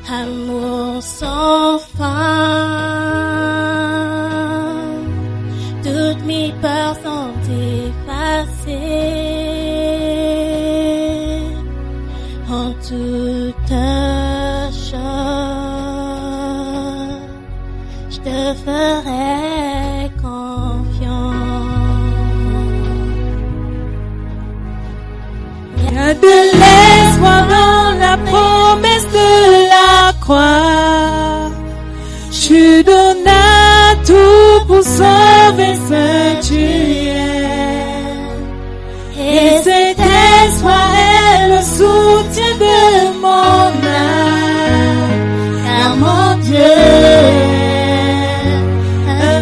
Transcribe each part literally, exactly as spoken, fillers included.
Amour sans fin, toutes mes peurs sont effacées. En toute chose, je te ferai confiance. Il y a de l'espoir dans la promesse de la croix. Tu donnes à tout pour sauver ce que tu aimes. Et cet espoir est le soutien de mon âme. Car mon Dieu est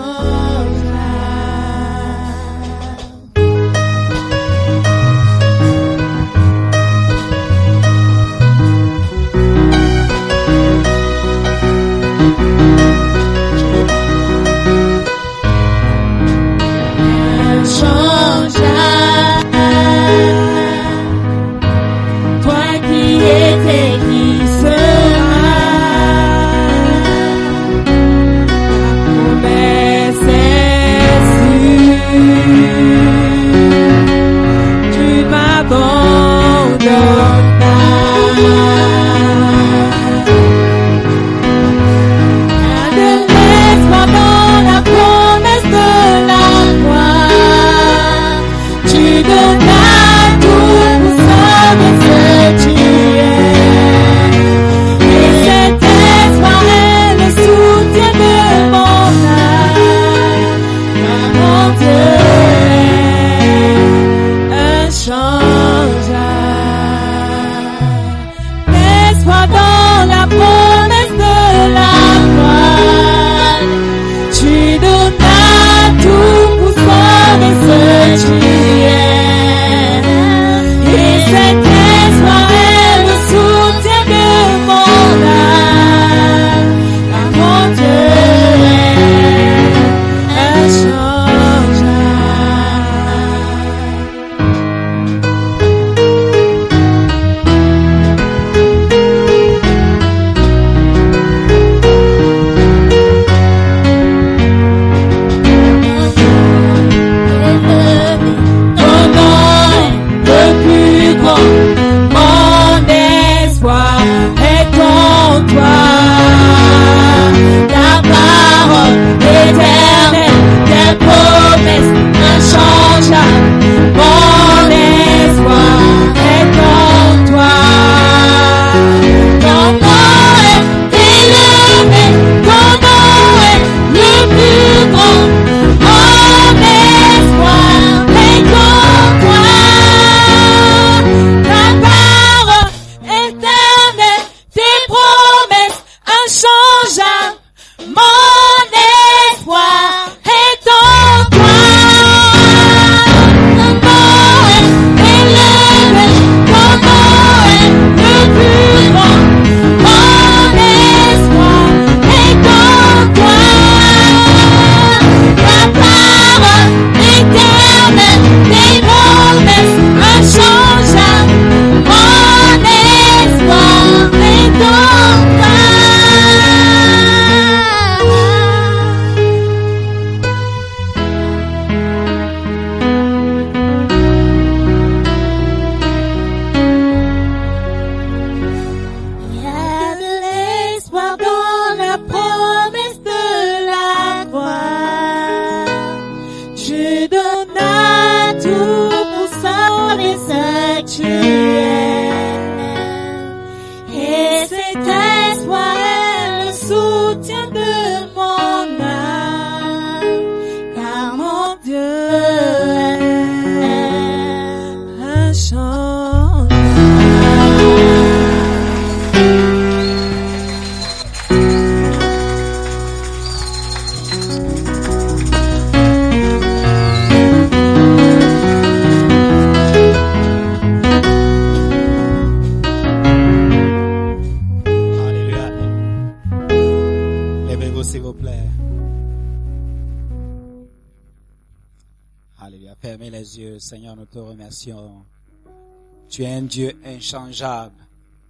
Fermez les yeux, Seigneur, nous te remercions. Tu es un Dieu inchangeable.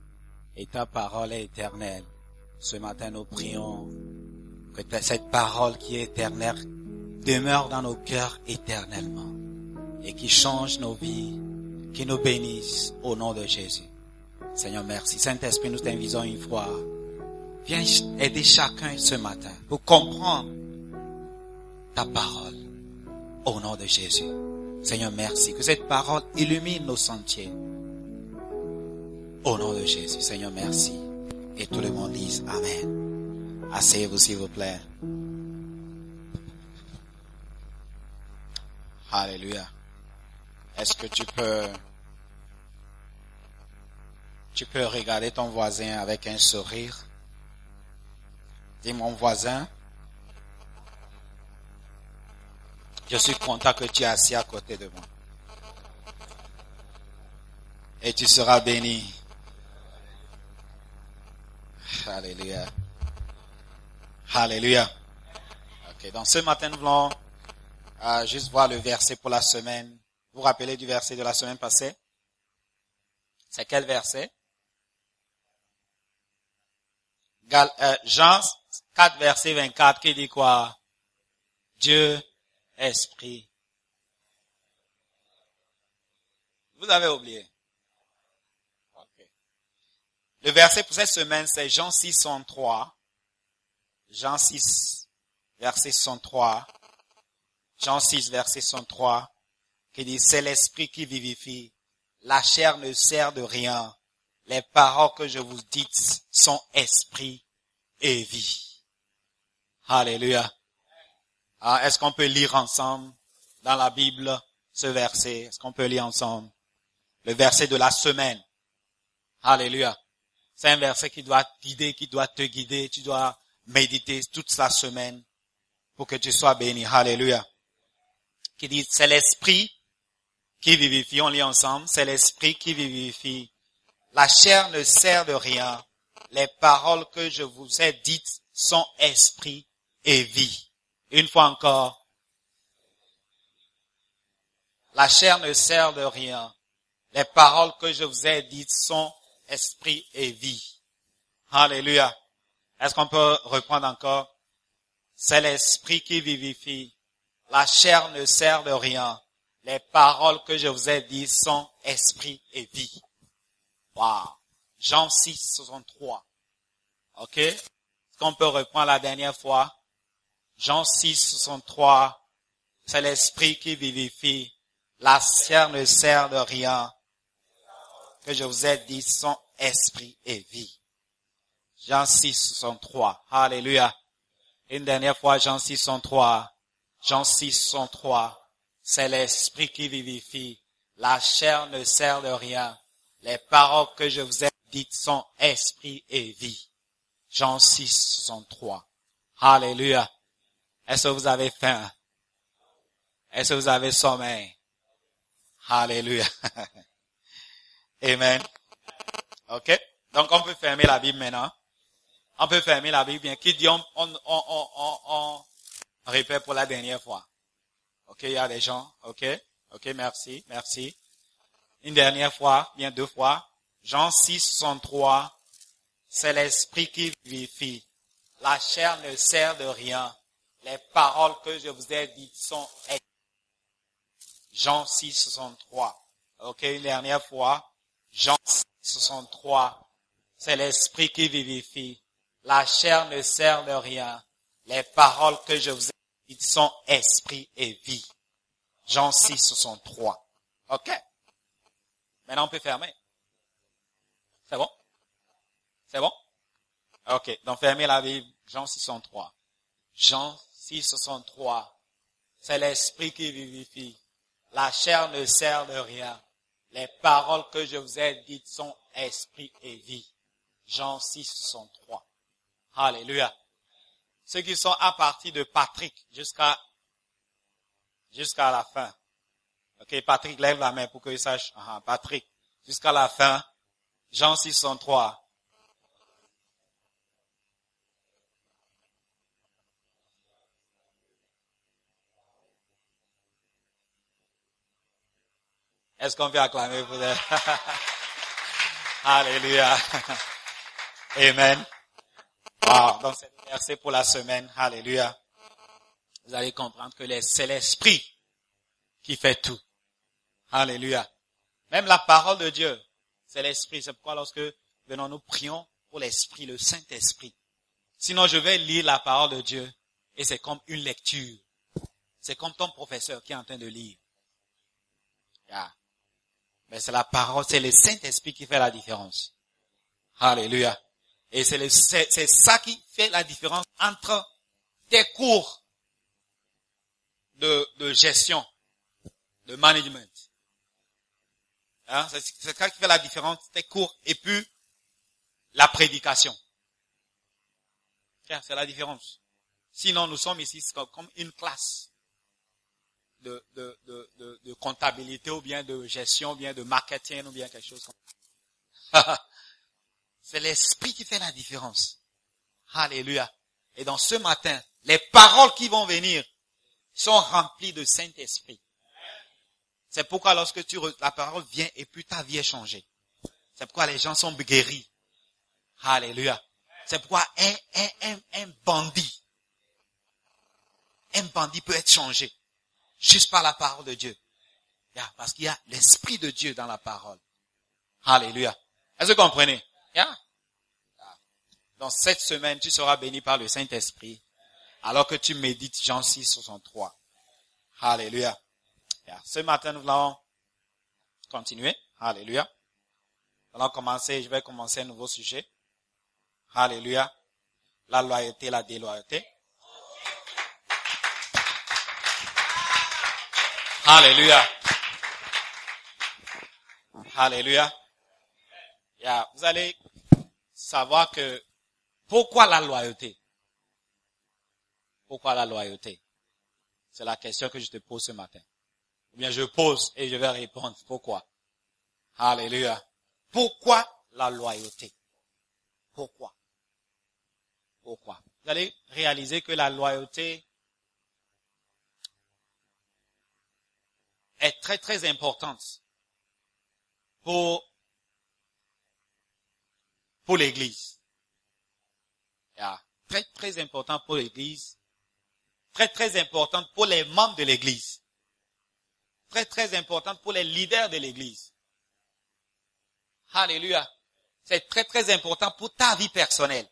et ta parole est éternelle. Ce matin, nous prions que cette parole qui est éternelle demeure dans nos cœurs éternellement et qui change nos vies, qui nous bénisse au nom de Jésus. Seigneur, merci. Saint-Esprit, nous t'invitons une fois. Viens aider chacun ce matin pour comprendre ta parole au nom de Jésus. Seigneur, merci. Que cette parole illumine nos sentiers au nom de Jésus. Seigneur, merci. Et tout le monde dise Amen. Asseyez-vous s'il vous plaît. Alléluia. Est-ce que tu peux, tu peux regarder ton voisin avec un sourire? Dis mon voisin, je suis content que tu es assis à côté de moi. Et tu seras béni. Alléluia. Alléluia. Ok, donc ce matin nous voulons euh, juste voir le verset pour la semaine. Vous vous rappelez du verset de la semaine passée? C'est quel verset? Gal, euh, Jean quatre, verset vingt-quatre, qui dit quoi? Dieu, esprit. Vous avez oublié? Okay. Le verset pour cette semaine, c'est Jean six, soixante-trois. Jean six, verset soixante-trois. Jean six, verset soixante-trois, qui dit, c'est l'esprit qui vivifie. La chair ne sert de rien. Les paroles que je vous dis sont esprit et vie. Alléluia. Ah, est-ce qu'on peut lire ensemble dans la Bible ce verset? Est-ce qu'on peut lire ensemble? Le verset de la semaine. Alléluia. C'est un verset qui doit te guider, qui doit te guider. Tu dois méditer toute la semaine pour que tu sois béni. Alléluia. Qui dit, c'est l'esprit qui vivifie. On lit ensemble. C'est l'esprit qui vivifie. La chair ne sert de rien. Les paroles que je vous ai dites sont esprit et vie. Une fois encore. La chair ne sert de rien. Les paroles que je vous ai dites sont esprit et vie. Alléluia. Est-ce qu'on peut reprendre encore? C'est l'esprit qui vivifie. La chair ne sert de rien. Les paroles que je vous ai dites sont esprit et vie. Wow. Jean six, soixante-trois. Ok? Est-ce qu'on peut reprendre la dernière fois? Jean six, soixante-trois. C'est l'esprit qui vivifie. La chair ne sert de rien. Que je vous ai dit sont esprit et vie. Jean six, soixante-trois. Alléluia. Une dernière fois, Jean six, soixante-trois. Jean six, soixante-trois. C'est l'esprit qui vivifie. La chair ne sert de rien. Les paroles que je vous ai dites sont esprit et vie. Jean six, soixante-trois. Alléluia. Est-ce que vous avez faim? Est-ce que vous avez sommeil? Alléluia. Amen. Ok? Donc on peut fermer la Bible maintenant. On peut fermer la Bible bien. Qui dit on, on, on, on, on répète pour la dernière fois. Ok, il y a des gens. Ok? Ok, merci, merci. Une dernière fois, bien deux fois. Jean six, soixante-trois. C'est l'esprit qui vivifie. La chair ne sert de rien. Les paroles que je vous ai dites sont Jean six, soixante-trois. Ok, une dernière fois. Jean six, soixante-trois. C'est l'esprit qui vivifie. La chair ne sert de rien. Les paroles que je vous ai dites sont esprit et vie. Jean six, soixante-trois. Ok. Maintenant, on peut fermer. C'est bon? C'est bon? Ok. Donc, fermez la Bible. Jean six, soixante-trois. Jean six, soixante-trois. C'est l'esprit qui vivifie. La chair ne sert de rien. Les paroles que je vous ai dites sont esprit et vie. Jean six, soixante-trois. Alléluia. Ceux qui sont à partir de Patrick jusqu'à jusqu'à la fin. Ok, Patrick, lève la main pour qu'il sache. Ah, Patrick, jusqu'à la fin. Jean six, soixante-trois. Est-ce qu'on peut acclamer pour elle? Alléluia. Amen. Wow. Donc c'est le verset pour la semaine. Alléluia. Vous allez comprendre que les- c'est l'esprit qui fait tout. Alléluia. Même la parole de Dieu, c'est l'esprit. C'est pourquoi lorsque venons nous prions pour l'esprit, le Saint-Esprit. Sinon je vais lire la parole de Dieu et c'est comme une lecture. C'est comme ton professeur qui est en train de lire. Yeah. Mais c'est la parole, c'est le Saint-Esprit qui fait la différence. Alléluia. Et c'est, le, c'est, c'est ça qui fait la différence entre tes cours de, de gestion, de management. Hein? C'est, c'est ça qui fait la différence, tes cours, et puis la prédication. Tiens, c'est la différence. Sinon, nous sommes ici comme une classe de, de, de, de, de comptabilité ou bien de gestion, ou bien de marketing ou bien quelque chose comme ça. C'est l'esprit qui fait la différence. Alléluia. Et dans ce matin, les paroles qui vont venir sont remplies de Saint-Esprit. C'est pourquoi lorsque tu re... la parole vient et puis ta vie est changée. C'est pourquoi les gens sont guéris. Alléluia. C'est pourquoi un, un, un, un bandit, un bandit peut être changé juste par la parole de Dieu. Yeah, parce qu'il y a l'Esprit de Dieu dans la parole. Alléluia. Est-ce que vous comprenez? Yeah. Dans cette semaine, tu seras béni par le Saint-Esprit alors que tu médites Jean six, soixante-trois. Alléluia. Yeah. Ce matin, nous allons continuer. Alléluia. Nous allons commencer, je vais commencer un nouveau sujet. Alléluia. La loyauté, la déloyauté. Alléluia. Alléluia. Yeah. Vous allez savoir que pourquoi la loyauté? Pourquoi la loyauté? C'est la question que je te pose ce matin. Ou bien je pose et je vais répondre. Pourquoi? Alléluia. Pourquoi la loyauté? Pourquoi? Pourquoi? Vous allez réaliser que la loyauté est très très importante pour, pour l'Église. Yeah. Très très important pour l'Église. Très très importante pour les membres de l'Église. Très très importante pour les leaders de l'Église. Alléluia. C'est très très important pour ta vie personnelle.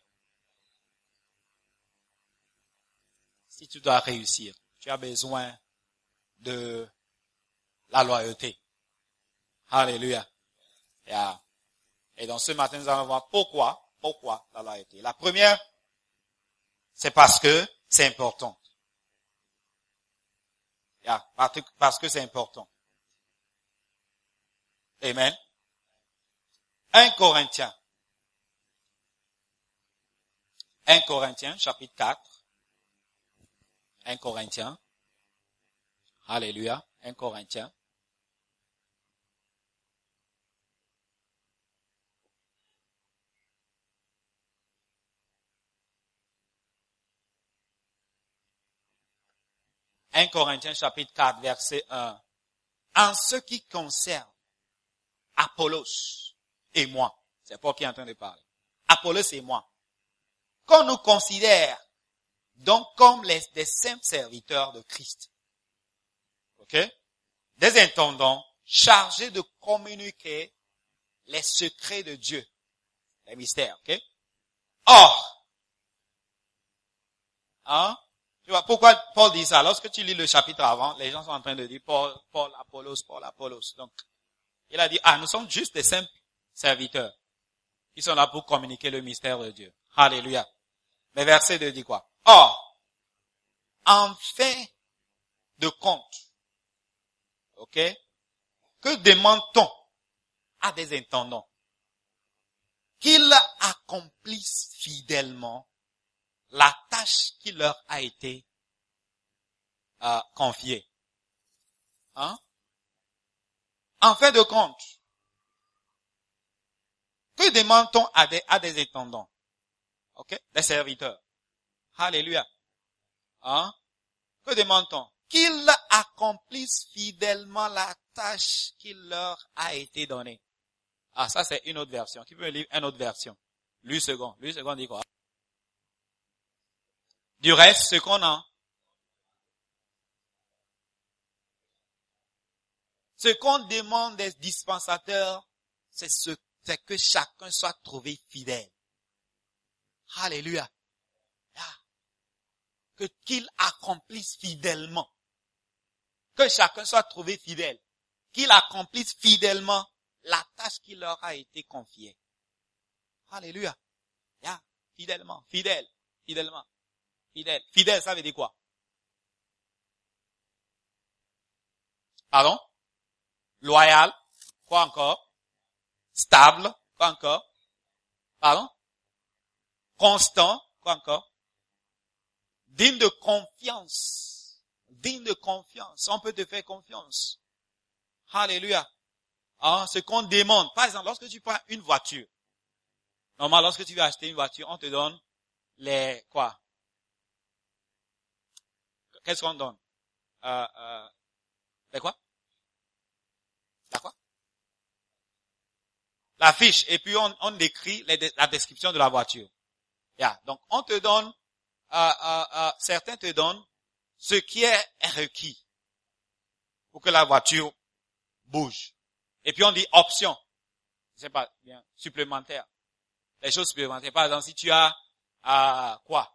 Si tu dois réussir, tu as besoin de la loyauté. Alléluia. Yeah. Et donc ce matin, nous allons voir pourquoi, pourquoi la loyauté. La première, c'est parce que c'est important. Yeah. Parce que c'est important. Amen. un Corinthiens. un Corinthiens, chapitre quatre. un Corinthiens. Alléluia. un Corinthiens. un Corinthiens chapitre quatre, verset un. En ce qui concerne Apollos et moi, c'est Paul qui est en train de parler. Apollos et moi, qu'on nous considère donc comme les, des simples serviteurs de Christ. Ok? Des intendants chargés de communiquer les secrets de Dieu, les mystères. Ok? Or, hein? Tu vois, pourquoi Paul dit ça? Lorsque tu lis le chapitre avant, les gens sont en train de dire Paul, Paul, Apollos, Paul, Apollos. Donc, il a dit, ah, nous sommes juste des simples serviteurs qui sont là pour communiquer le mystère de Dieu. Alléluia. Mais verset deux dit quoi? Or, en fin de compte, ok, que demande-t-on à des intendants? Qu'ils accomplissent fidèlement la tâche qui leur a été euh, confiée. Hein? En fin de compte, que demande-t-on à des, à des intendants? Ok? Des serviteurs. Alléluia. Hein? Que demande-t-on? Qu'ils accomplissent fidèlement la tâche qui leur a été donnée. Ah, ça c'est une autre version. Qui peut me lire une autre version? Lui second. Lui second dit quoi? Du reste, ce qu'on a. Ce qu'on demande des dispensateurs, c'est ce, c'est que chacun soit trouvé fidèle. Alléluia. Ah. Que, qu'il accomplisse fidèlement. Que chacun soit trouvé fidèle. Qu'il accomplisse fidèlement la tâche qui leur a été confiée. Alléluia. Yeah. Fidèlement. Fidèle. Fidèlement. Fidèle. Fidèle, ça veut dire quoi? Pardon? Loyal. Quoi encore? Stable. Quoi encore? Pardon? Constant. Quoi encore? Digne de confiance. Digne de confiance. On peut te faire confiance. Alléluia. Hein, ce qu'on demande. Par exemple, lorsque tu prends une voiture. Normalement, lorsque tu veux acheter une voiture, on te donne les, quoi? Qu'est-ce qu'on donne? Euh, euh, les quoi? La quoi? La fiche. Et puis, on, on décrit les, la description de la voiture. Yeah. Donc, on te donne, euh, euh, euh, certains te donnent ce qui est requis pour que la voiture bouge. Et puis, on dit option. C'est pas bien, supplémentaire. Les choses supplémentaires. Par exemple, si tu as, euh, quoi?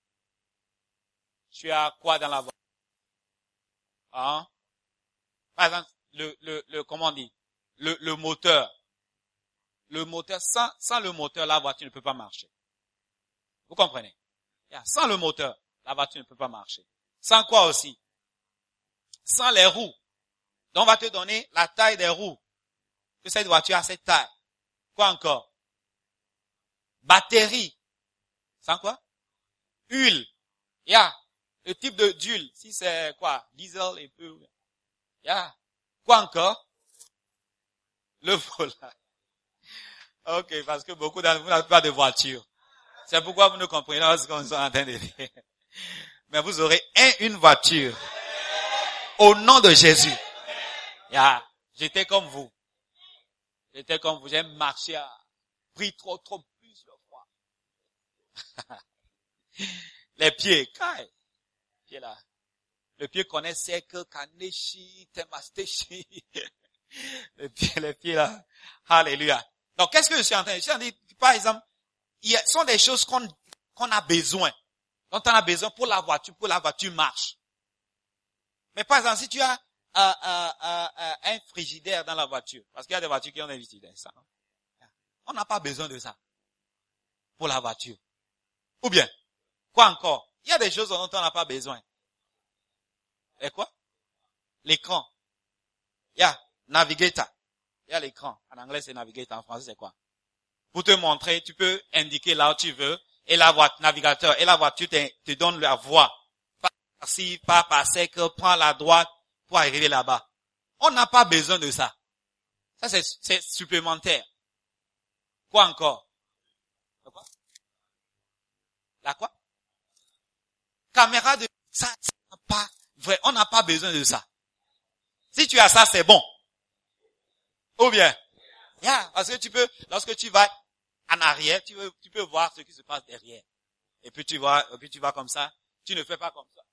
Tu as quoi dans la voiture? Hein? Par exemple, le, le, le, comment on dit? Le, le moteur. Le moteur, sans, sans le moteur, la voiture ne peut pas marcher. Vous comprenez? Sans le moteur, la voiture ne peut pas marcher. Sans quoi aussi? Sans les roues. Donc, on va te donner la taille des roues. Que cette voiture a cette taille. Quoi encore? Batterie. Sans quoi? Huile. Il y a le type de d'huile. Si c'est quoi? Diesel et peu. Il y a quoi encore? Le volant. Ok, parce que beaucoup d'entre vous n'avez pas de voiture. C'est pourquoi vous ne comprenez pas ce qu'on est en train de dire. Mais vous aurez un, une voiture. Au nom de Jésus. Yeah. J'étais comme vous. J'étais comme vous. J'ai marché à, pris trop, trop plus le froid. Les pieds, kai. Pieds là. Le pied connaît Seke, Kaneshi, Temasteshi. Les pieds, les pieds là. Alléluia. Donc, qu'est-ce que je suis en train de dire? Je suis en train de dire, par exemple, il y a, sont des choses qu'on, qu'on a besoin. Dont on a besoin pour la voiture, pour la voiture marche. Mais par exemple, si tu as, euh, euh, euh, euh, un frigidaire dans la voiture, parce qu'il y a des voitures qui ont des frigidaires, ça. On n'a pas besoin de ça. Pour la voiture. Ou bien, quoi encore? Il y a des choses dont on n'a pas besoin. Et quoi? L'écran. Il y a navigator. Il y a l'écran. En anglais, c'est navigator. En français, c'est quoi? Pour te montrer, tu peux indiquer là où tu veux. Et la voiture, navigateur, et la voiture te, te donne la voie. Pas par-ci, pas par-ci, prends la droite pour arriver là-bas. On n'a pas besoin de ça. Ça, c'est, c'est supplémentaire. Quoi encore? La quoi? La quoi? Caméra de, ça, c'est pas vrai. On n'a pas besoin de ça. Si tu as ça, c'est bon. Ou bien, yeah, parce que tu peux, lorsque tu vas en arrière, tu peux, tu peux voir ce qui se passe derrière. Et puis tu vois, et puis tu vas comme ça. Tu ne fais pas comme ça.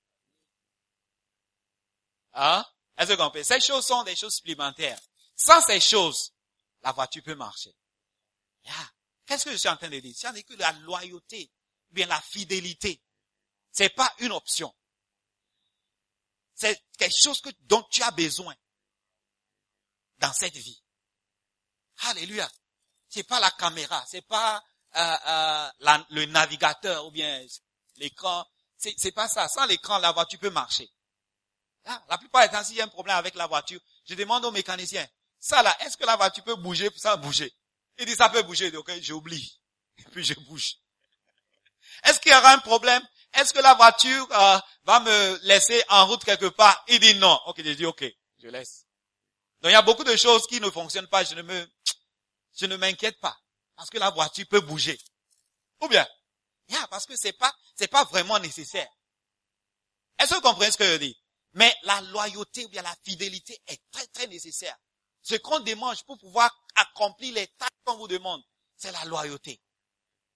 Hein? Est-ce que vous comprenez? Ces choses sont des choses supplémentaires. Sans ces choses, la voiture peut marcher. Yeah. Qu'est-ce que je suis en train de dire? C'est que la loyauté, bien la fidélité, c'est pas une option. C'est quelque chose que, dont tu as besoin dans cette vie. Alléluia. C'est pas la caméra, c'est pas euh, euh, la, le navigateur ou bien l'écran. C'est, c'est pas ça. Sans l'écran, la voiture peut marcher. Là, la plupart du temps, s'il y a un problème avec la voiture, je demande au mécanicien, ça là, est-ce que la voiture peut bouger sans bouger? Il dit ça peut bouger, donc j'oublie. Et puis je bouge. Est-ce qu'il y aura un problème? Est-ce que la voiture euh, va me laisser en route quelque part? Il dit non. Ok, je dis ok, je laisse. Donc il y a beaucoup de choses qui ne fonctionnent pas, je ne me, je ne m'inquiète pas. Parce que la voiture peut bouger. Ou bien, yeah, parce que c'est pas, c'est pas vraiment nécessaire. Est-ce que vous comprenez ce que je dis? Mais la loyauté ou bien la fidélité est très très nécessaire. Ce qu'on demande pour pouvoir accomplir les tâches qu'on vous demande, c'est la loyauté.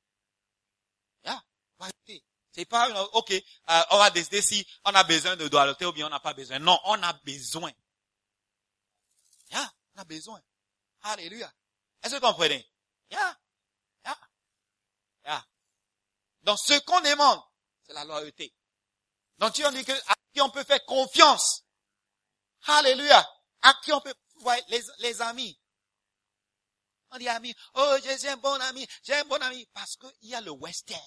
Loyauté. C'est pas une, ok, euh, on va décider si on a besoin de loyauté ou bien on n'a pas besoin. Non, on a besoin. Yeah, on a besoin. Alléluia. Est-ce que vous comprenez? Yeah, yeah, yeah. Donc, ce qu'on demande, c'est la loyauté. Donc, Dieu dit que, à qui on peut faire confiance. Alléluia. À qui on peut, ouais, les, les amis. On dit amis, oh, j'ai un bon ami, j'ai un bon ami. Parce qu'il y a le western.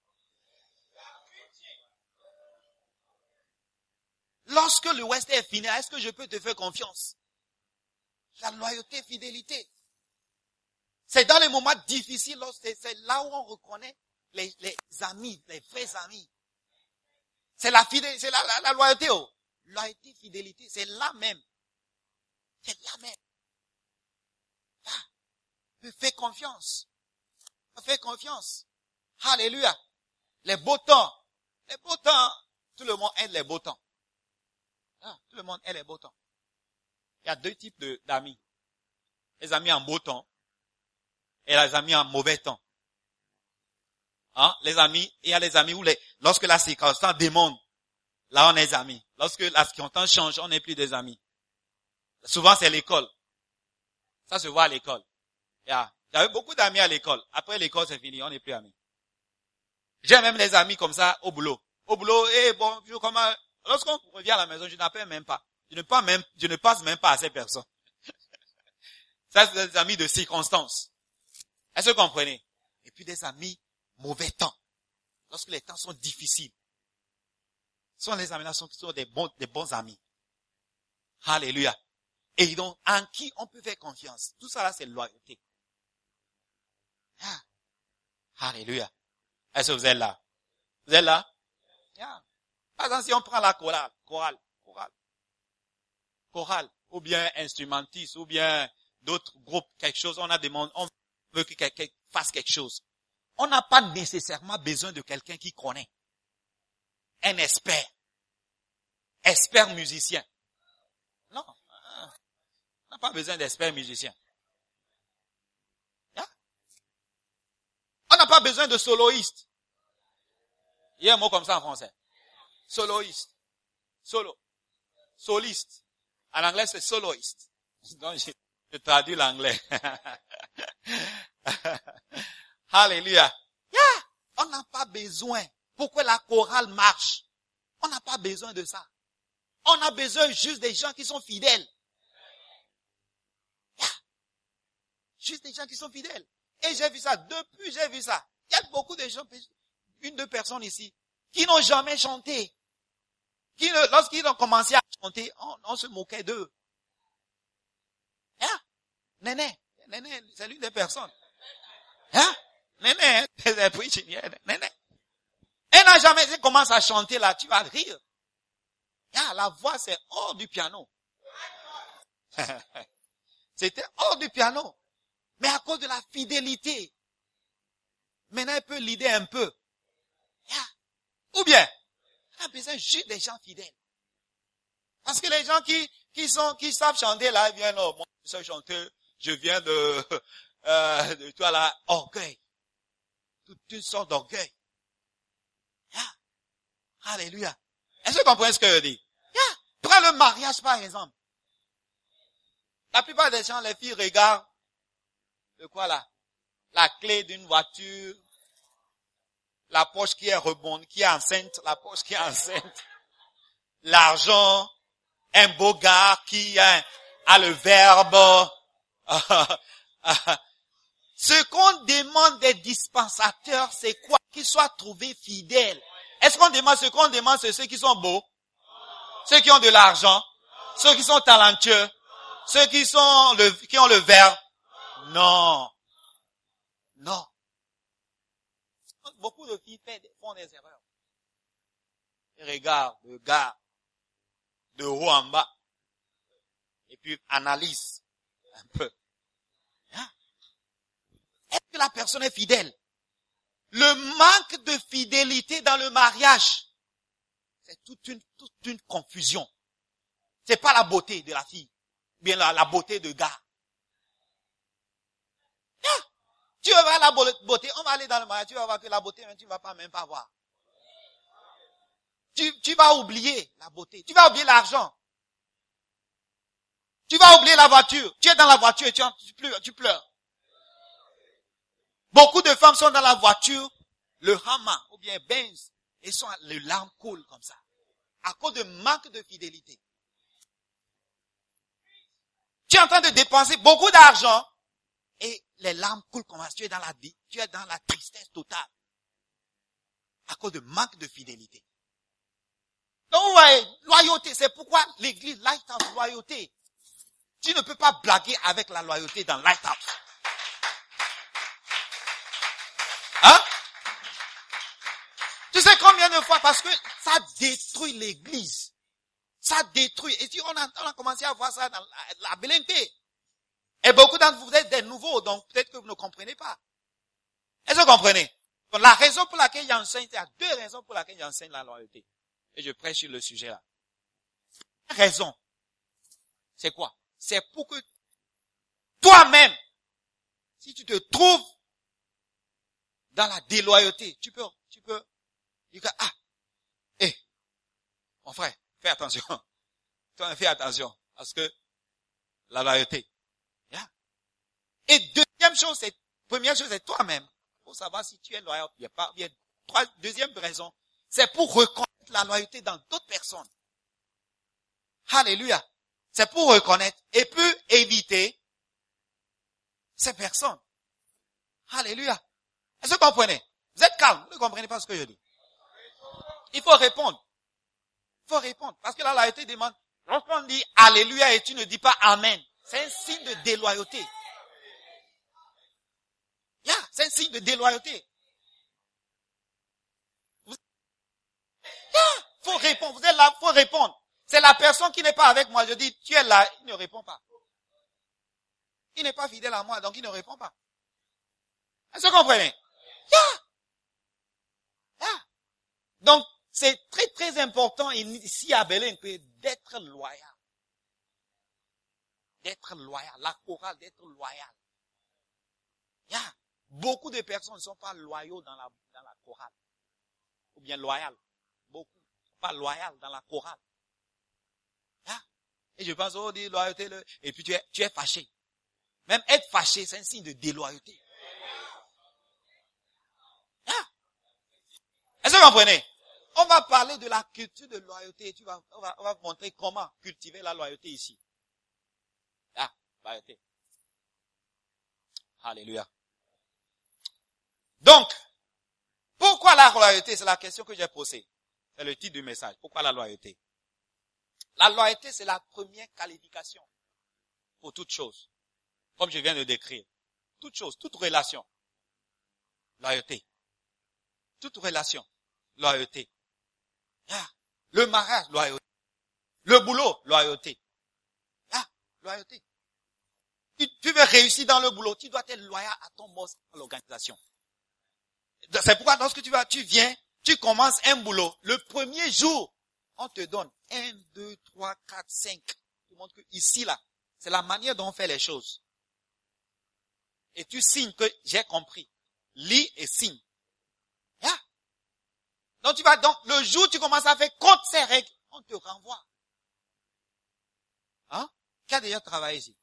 Lorsque le western est fini, est-ce que je peux te faire confiance? La loyauté, fidélité. C'est dans les moments difficiles, c'est là où on reconnaît les, les amis, les vrais amis. C'est la fidélité, c'est la, la, la loyauté, oh. Loyauté, fidélité, c'est là même. C'est là même. Là. Me fais confiance. Me fais confiance. Alléluia. Les beaux temps. Les beaux temps. Tout le monde aime les beaux temps. Ah, tout le monde aime les beaux temps. Il y a deux types de, d'amis. Les amis en beau temps. Et les amis en mauvais temps. Hein? Les amis, il y a les amis où les, lorsque la circonstance demande, là on est amis. Lorsque la circonstance change, on n'est plus des amis. Souvent c'est l'école. Ça se voit à l'école. Yeah. J'avais beaucoup d'amis à l'école. Après l'école c'est fini, on n'est plus amis. J'ai même des amis comme ça au boulot. Au boulot, et eh, bon, je, comment, lorsqu'on revient à la maison, je n'appelle même pas. Je ne passe même, je ne passe même pas à ces personnes. Ça c'est des amis de circonstance. Est-ce que vous comprenez? Et puis des amis mauvais temps. Lorsque les temps sont difficiles. Ce sont les amis là, sont, sont des bons, des bons amis. Alléluia. Et donc, en qui on peut faire confiance. Tout ça là, c'est loyauté. Ah. Alléluia. Est-ce que vous êtes là? Vous êtes là? Yeah. Par exemple, si on prend la chorale, chorale, chorale, chorale, ou bien instrumentiste, ou bien d'autres groupes, quelque chose, on a demandé, on veut que quelqu'un fasse quelque chose. On n'a pas nécessairement besoin de quelqu'un qui connaît. Un expert. Expert musicien. Non. On n'a pas besoin d'experts musiciens. Yeah? On n'a pas besoin de soloiste. Il y a un mot comme ça en français. Soloiste. Solo. Soliste. En anglais, c'est soloiste. Donc, je, je traduis l'anglais. Alléluia. Yeah. On n'a pas besoin. Pourquoi la chorale marche? On n'a pas besoin de ça. On a besoin juste des gens qui sont fidèles. Yeah. Juste des gens qui sont fidèles. Et j'ai vu ça. Depuis, j'ai vu ça. Il y a beaucoup de gens, une, deux personnes ici, qui n'ont jamais chanté. Qui ne, lorsqu'ils ont commencé à chanter, on, on se moquait d'eux. Hein? Néné. Néné, c'est l'une des personnes. Hein? Néné, c'est Néné. Elle n'a jamais, elle commence à chanter là, tu vas rire. Ah, la voix, c'est hors du piano. C'était hors du piano. Mais à cause de la fidélité, maintenant elle peut l'aider un peu. Yeah. Ou bien, elle a besoin juste des gens fidèles. Parce que les gens qui, qui sont, qui savent chanter là, ils viennent, oh, moi, je sais chanter, je viens de, euh, de toi là, orgueil. Toute une sorte d'orgueil. Yeah. Alléluia. Est-ce que vous comprenez ce que je dis? Yeah. Prends le mariage par exemple. La plupart des gens, les filles regardent de quoi là? La clé d'une voiture, la poche qui est rebondie, qui est enceinte, la poche qui est enceinte, l'argent, un beau gars qui a, a le verbe. Ce qu'on demande des dispensateurs, c'est quoi? Qu'ils soient trouvés fidèles. Est-ce qu'on demande, ce qu'on demande, c'est ceux qui sont beaux? Ceux qui ont de l'argent? Ceux qui sont talentueux? Ceux qui sont le, qui ont le verbe? Non. Non. Beaucoup de filles font des erreurs. Ils regardent le gars de haut en bas. Et puis analysent un peu. Hein? Est-ce que la personne est fidèle? Le manque de fidélité dans le mariage, c'est toute une, toute une confusion. C'est pas la beauté de la fille, bien la, la beauté de gars. Ah, Tu vas voir la beauté, on va aller dans le mariage, tu vas voir que la beauté, tu ne vas pas même pas voir. Tu, tu vas oublier la beauté, tu vas oublier l'argent. Tu vas oublier la voiture. Tu es dans la voiture et tu, tu, pleures, tu pleures. Beaucoup de femmes sont dans la voiture, le Hama ou bien Benz, et sont, les larmes coulent comme ça. À cause de manque de fidélité. Tu es en train de dépenser beaucoup d'argent et les larmes coulent comme ça. Tu es dans la, tu es dans la tristesse totale. À cause de manque de fidélité. Donc, vous voyez, loyauté, c'est pourquoi l'église Lighthouse, loyauté. Tu ne peux pas blaguer avec la loyauté dans Lighthouse. Hein? Tu sais combien de fois? Parce que ça détruit l'église. Ça détruit. Et si on a, on a commencé à voir ça dans la, la B L N P. Et beaucoup d'entre vous, vous êtes des nouveaux, donc peut-être que vous ne comprenez pas. Est-ce que vous comprenez? Donc la raison pour laquelle j'enseigne, il y a deux raisons pour lesquelles j'enseigne la loyauté. Et je prêche sur le sujet là. La raison, c'est quoi? C'est pour que toi-même, si tu te trouves dans la déloyauté, tu peux, tu peux, dire que, ah, hé, hey, mon frère, fais attention. Toi, fais attention, parce que la loyauté. Yeah. Et deuxième chose, c'est, première chose, c'est toi-même. Pour savoir si tu es loyal, il y a pas, il y a trois, deuxième raison, c'est pour reconnaître la loyauté dans d'autres personnes. Alléluia. C'est pour reconnaître et puis éviter ces personnes. Alléluia. Est-ce que vous comprenez? Vous êtes calme, vous ne comprenez pas ce que je dis. Il faut répondre. Il faut répondre. Parce que la loyauté demande, lorsqu'on dit Alléluia et tu ne dis pas Amen, c'est un signe de déloyauté. Yeah, c'est un signe de déloyauté. Vous... Yeah, faut répondre. Vous êtes là, faut répondre. C'est la personne qui n'est pas avec moi. Je dis, tu es là, il ne répond pas. Il n'est pas fidèle à moi, donc il ne répond pas. Est-ce que vous comprenez? Yeah. Yeah. Donc, c'est très très important ici à B L N P d'être loyal. D'être loyal. La chorale, d'être loyal. Yeah. Beaucoup de personnes ne sont pas loyaux dans la, dans la chorale. Ou bien loyales. Beaucoup ne sont pas loyales dans la chorale. Yeah. Et je pense, oh, dit loyauté, le... et puis tu es, tu es fâché. Même être fâché, c'est un signe de déloyauté. Yeah. Est-ce que vous comprenez? On va parler de la culture de loyauté. Tu vas, on va, on va montrer comment cultiver la loyauté ici. Ah, loyauté. Alléluia. Donc, pourquoi la loyauté? C'est la question que j'ai posée. C'est le titre du message. Pourquoi la loyauté? La loyauté, c'est la première qualification pour toute chose. Comme je viens de décrire. Toute chose, toute relation. Loyauté. Toute relation. Loyauté. Ah, le mariage, loyauté. Le boulot, loyauté. Ah, loyauté. Tu, tu veux réussir dans le boulot, tu dois être loyal à ton boss, à l'organisation. C'est pourquoi lorsque tu vas, tu viens, tu commences un boulot, le premier jour, on te donne un, deux, trois, quatre, cinq. Tu montres que ici, là, c'est la manière dont on fait les choses. Et tu signes que j'ai compris. Lis et signe. Yeah. Donc tu vas, donc, le jour où tu commences à faire contre ces règles, on te renvoie. Hein? Qui a déjà travaillé ici?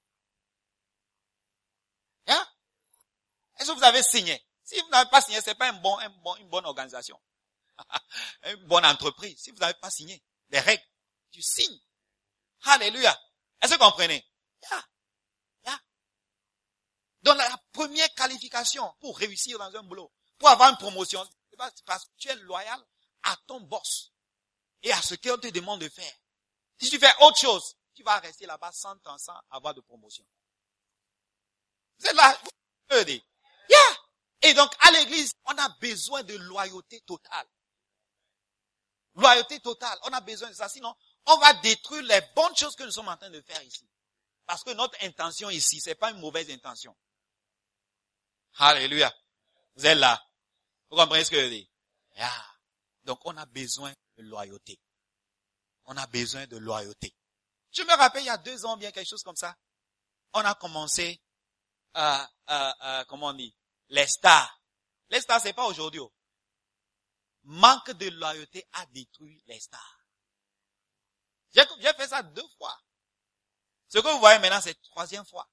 Hein? Est-ce que vous avez signé? Si vous n'avez pas signé, c'est pas un bon, un bon, une bonne organisation. Une bonne entreprise. Si vous n'avez pas signé les règles, tu signes. Alléluia. Est-ce que vous comprenez? Yeah. Yeah. Donc la première qualification pour réussir dans un boulot, pour avoir une promotion, c'est parce que tu es loyal à ton boss et à ce qu'on te demande de faire. Si tu fais autre chose, tu vas rester là-bas cent ans sans avoir de promotion. Vous êtes là, vous pouvez dire. Yeah. Et donc, à l'église, on a besoin de loyauté totale. Loyauté totale. On a besoin de ça. Sinon, on va détruire les bonnes choses que nous sommes en train de faire ici. Parce que notre intention ici, c'est pas une mauvaise intention. Alléluia. Vous êtes là. Vous comprenez ce que je dis? Yeah. Donc, on a besoin de loyauté. On a besoin de loyauté. Je me rappelle, il y a deux ans, bien quelque chose comme ça. On a commencé à, à, à comment on dit, les stars. Les stars, c'est pas aujourd'hui. Manque de loyauté a détruit les stars. J'ai, j'ai fait ça deux fois. Ce que vous voyez maintenant, c'est la troisième fois.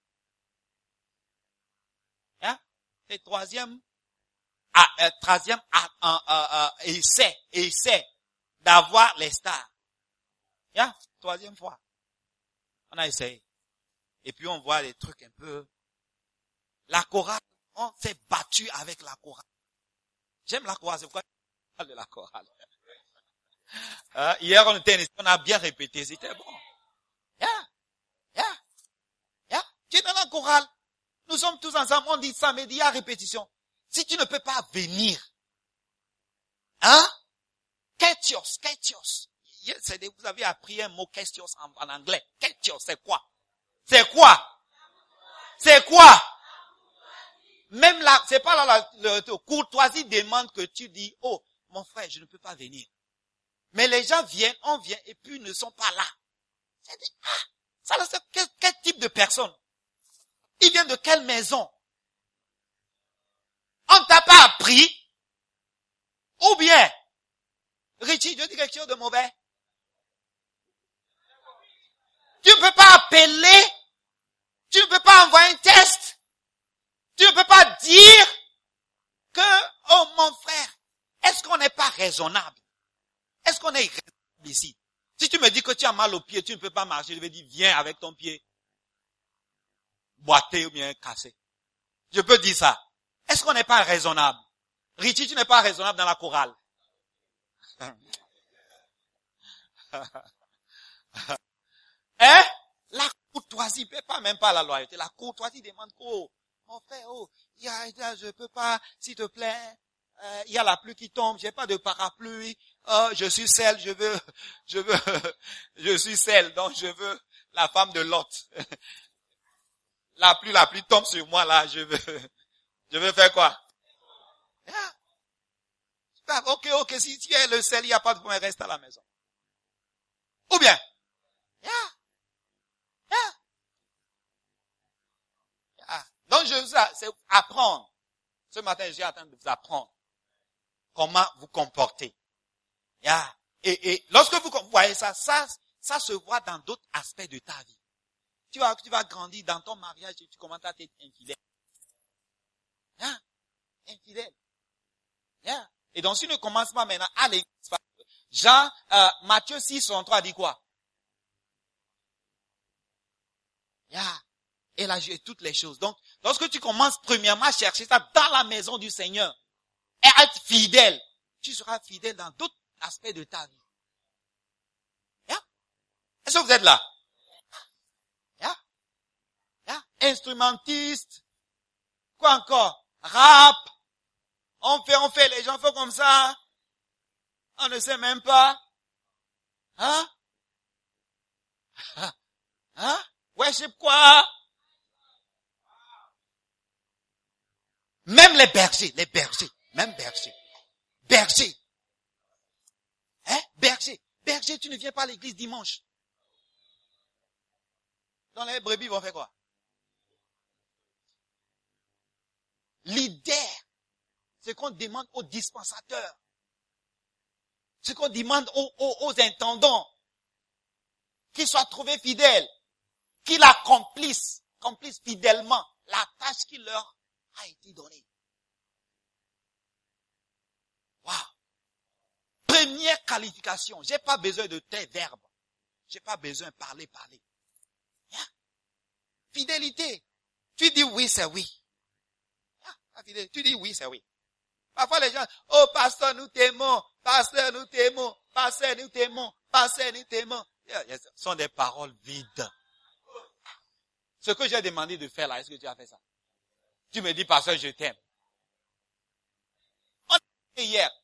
Hein? C'est le troisième, ah, euh, troisième ah, euh, euh, essai, essai d'avoir les stars. Hein? Troisième fois. On a essayé. Et puis on voit des trucs un peu. La chorale, on s'est battu avec la chorale. J'aime la chorale, c'est pourquoi je parle de la chorale. Euh, hier on était, on a bien répété, c'était bon. Yeah, yeah, yeah. Tu es dans la chorale. Nous sommes tous ensemble, on dit ça, mais il y a répétition. Si tu ne peux pas venir, hein? Ketios, ketios. Vous avez appris un mot ketios en, en anglais. Ketios, c'est quoi? C'est quoi? C'est quoi? Même là, c'est pas là, la, le, le courtoisie demande que tu dis, oh, mon frère, je ne peux pas venir. Mais les gens viennent, on vient, et puis ils ne sont pas là. C'est dit, ah, ça, c'est quel, quel type de personne? Il vient de quelle maison? On ne t'a pas appris? Ou bien, Richie, je dis quelque chose de mauvais. Tu ne peux pas appeler, tu ne peux pas envoyer un test, tu ne peux pas dire que, oh mon frère, est-ce qu'on n'est pas raisonnable? Est-ce qu'on est raisonnable ici? Si tu me dis que tu as mal au pied, tu ne peux pas marcher, je vais dire, viens avec ton pied boité ou bien cassé. Je peux dire ça. Est-ce qu'on n'est pas raisonnable? Richie, tu n'es pas raisonnable dans la chorale. Hein? La courtoisie, pas même pas la loyauté. La courtoisie demande, oh, mon frère, oh, il y a, je peux pas, s'il te plaît, euh, il y a la pluie qui tombe, j'ai pas de parapluie, oh, je suis seul, je veux, je veux, je suis seul, donc je veux la femme de Lot. La pluie, la pluie tombe sur moi là, je veux, je veux faire quoi? Yeah. Ok, ok, si tu es le seul, il n'y a pas de problème, reste à la maison. Ou bien, yeah. Yeah. Yeah. Donc je veux c'est apprendre. Ce matin, je suis en train de vous apprendre comment vous comporter. Yeah. Et, et lorsque vous voyez ça, ça, ça se voit dans d'autres aspects de ta vie. Tu vas, tu vas grandir dans ton mariage et tu commences à être infidèle. Yeah. Infidèle. Yeah. Et donc, si ne commence pas maintenant à l'église, Jean, euh, Matthieu six, soixante-trois dit quoi? Yeah. Et là, j'ai toutes les choses. Donc, lorsque tu commences premièrement à chercher ça dans la maison du Seigneur, et à être fidèle, tu seras fidèle dans d'autres aspects de ta vie. Yeah. Est-ce que vous êtes là? Yeah. Yeah. Instrumentiste. Quoi encore? Rap. On fait, on fait, les gens font comme ça. On ne sait même pas. Hein? Hein? Worship quoi? Même les bergers, les bergers, même bergers. Berger. Hein? Berger. Berger, tu ne viens pas à l'église dimanche. Dans les brebis vont faire quoi? Leader. Ce qu'on demande aux dispensateurs. Ce qu'on demande aux, aux, aux intendants. Qu'ils soient trouvés fidèles. Qu'ils accomplissent, accomplissent fidèlement la tâche qui leur a été donnée. Waouh. Première qualification. J'ai pas besoin de tes verbes. J'ai pas besoin de parler, parler. Yeah. Fidélité. Tu dis oui, c'est oui. Yeah. Tu dis oui, c'est oui. Parfois les gens, oh pasteur, nous t'aimons, pasteur, nous t'aimons, pasteur, nous t'aimons, pasteur, nous t'aimons. Ce sont des paroles vides. Ce que j'ai demandé de faire là, est-ce que tu as fait ça? Tu me dis, pasteur, je t'aime. On est né hier.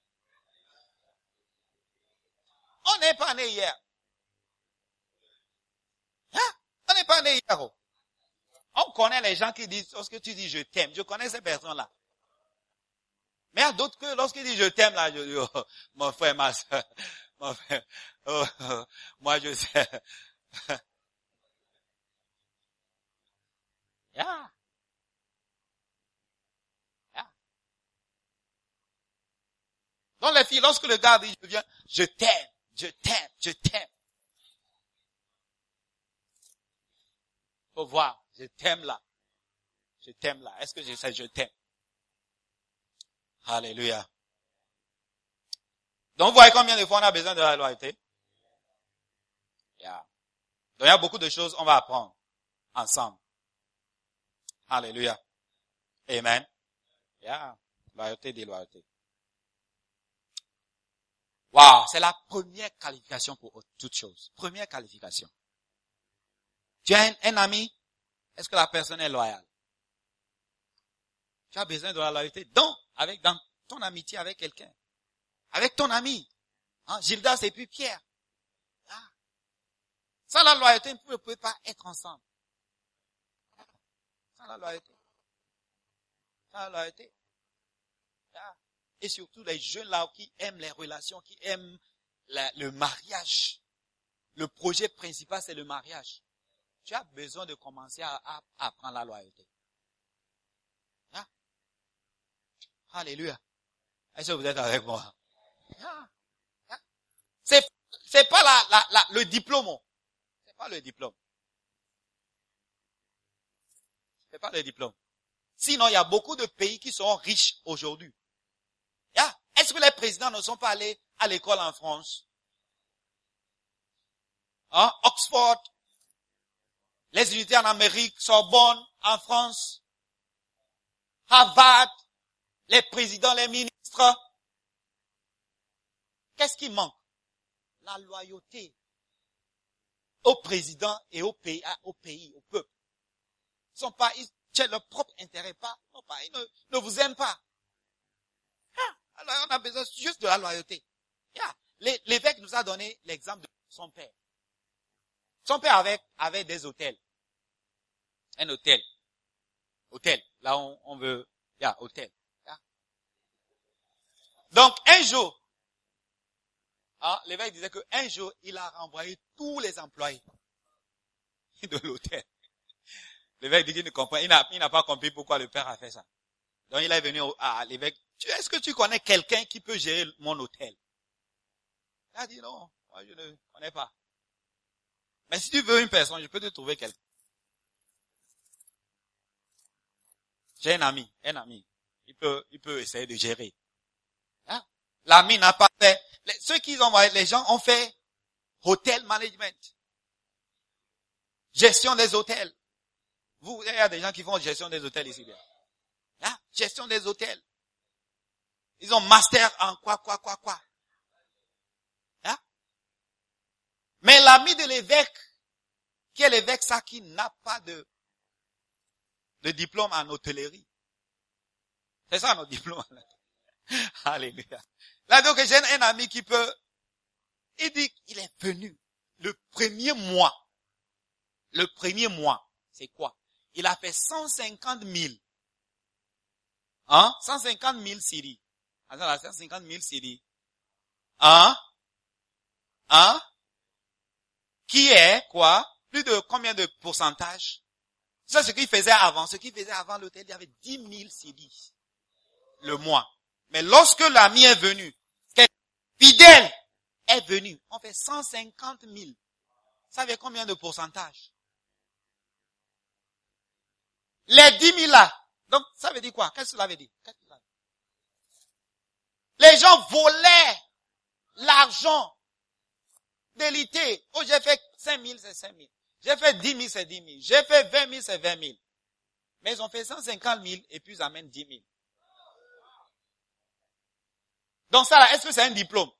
On n'est pas né hier. Hein? On n'est pas né hier. Oh. On connaît les gens qui disent, lorsque tu dis je t'aime, je connais ces personnes-là. Mais il y a d'autres que lorsqu'ils disent je t'aime, là, je dis, oh, mon frère, ma soeur, mon frère, oh, oh, moi je sais. Yeah. Yeah. Donc les filles, lorsque le gars dit, je viens, je t'aime, je t'aime, je t'aime. Faut voir, je t'aime là. Je t'aime là. Est-ce que je sais, je t'aime? Alléluia. Donc vous voyez combien de fois on a besoin de la loyauté? Yeah. Donc il y a beaucoup de choses qu'on va apprendre ensemble. Alléluia. Amen. Yeah. Loyauté, déloyauté. Wow, c'est la première qualification pour toute chose. Première qualification. Tu as un, un ami, est-ce que la personne est loyale? Tu as besoin de la loyauté. Donc, avec, dans ton amitié avec quelqu'un. Avec ton ami. Hein, Gildas et puis Pierre. Ah. Sans la loyauté, vous ne pouvez pas être ensemble. Sans la loyauté. Sans la loyauté. Ah. Et surtout les jeunes là qui aiment les relations, qui aiment la, le mariage. Le projet principal, c'est le mariage. Tu as besoin de commencer à, à, à apprendre la loyauté. Ah. Alléluia. Est-ce que vous êtes avec moi? Ah. Ah. C'est, c'est pas la, la, la, le diplôme. C'est pas le diplôme. C'est pas le diplôme. Sinon, il y a beaucoup de pays qui sont riches aujourd'hui. Ah. Est-ce que les présidents ne sont pas allés à l'école en France? Hein? Oxford, les unités en Amérique, Sorbonne, en France, Harvard, les présidents, les ministres. Qu'est-ce qui manque? La loyauté au président et au pays, au pays, au peuple. Ils sont pas, ils cherchent leur propre intérêt, pas, non pas, ils ne, ne vous aiment pas. Ah, alors on a besoin juste de la loyauté. Yeah. L'évêque nous a donné l'exemple de son père. Son père avait, avait des hôtels. Un hôtel. Hôtel. Là, on, on veut, il y a hôtel. Yeah. Donc, un jour, hein, l'évêque disait qu'un jour, il a renvoyé tous les employés de l'hôtel. L'évêque dit qu'il ne comprend, il n'a, il n'a pas compris pourquoi le père a fait ça. Donc, il est venu à l'évêque. Est-ce que tu connais quelqu'un qui peut gérer mon hôtel? Il a dit non, moi je ne connais pas. Mais si tu veux une personne, je peux te trouver quelqu'un. J'ai un ami, un ami. Il peut, il peut essayer de gérer. Hein? L'ami n'a pas fait. Les, ceux qui ont, les gens ont fait hotel management. Gestion des hôtels. Vous, il y a des gens qui font gestion des hôtels ici. Hein? Gestion des hôtels. Ils ont master en quoi, quoi, quoi, quoi. Hein? Mais l'ami de l'évêque, qui est l'évêque, ça, qui n'a pas de, de diplôme en hôtellerie. C'est ça notre diplôme. Alléluia. Là, donc, j'ai un ami qui peut, il dit qu'il est venu le premier mois. Le premier mois, c'est quoi? Il a fait cent cinquante mille. Hein? cent cinquante mille cédis. Attends, cent cinquante mille cédis. Hein? Hein? Qui est, quoi? Plus de combien de pourcentage? C'est ce qu'il faisait avant. Ce qu'il faisait avant l'hôtel, il y avait dix mille cédis. Le mois. Mais lorsque l'ami est venu, fidèle est venu, on fait cent cinquante mille. Ça fait combien de pourcentage? Les dix mille là. Donc, ça veut dire quoi? Qu'est-ce que cela veut dire? Les gens volaient l'argent de l'ité. Oh, j'ai fait cinq mille, c'est cinq mille. J'ai fait dix mille, c'est dix mille. J'ai fait vingt mille, c'est vingt mille. Mais ils ont fait cent cinquante mille et puis ils amènent dix mille. Donc ça là, est-ce que c'est un diplôme?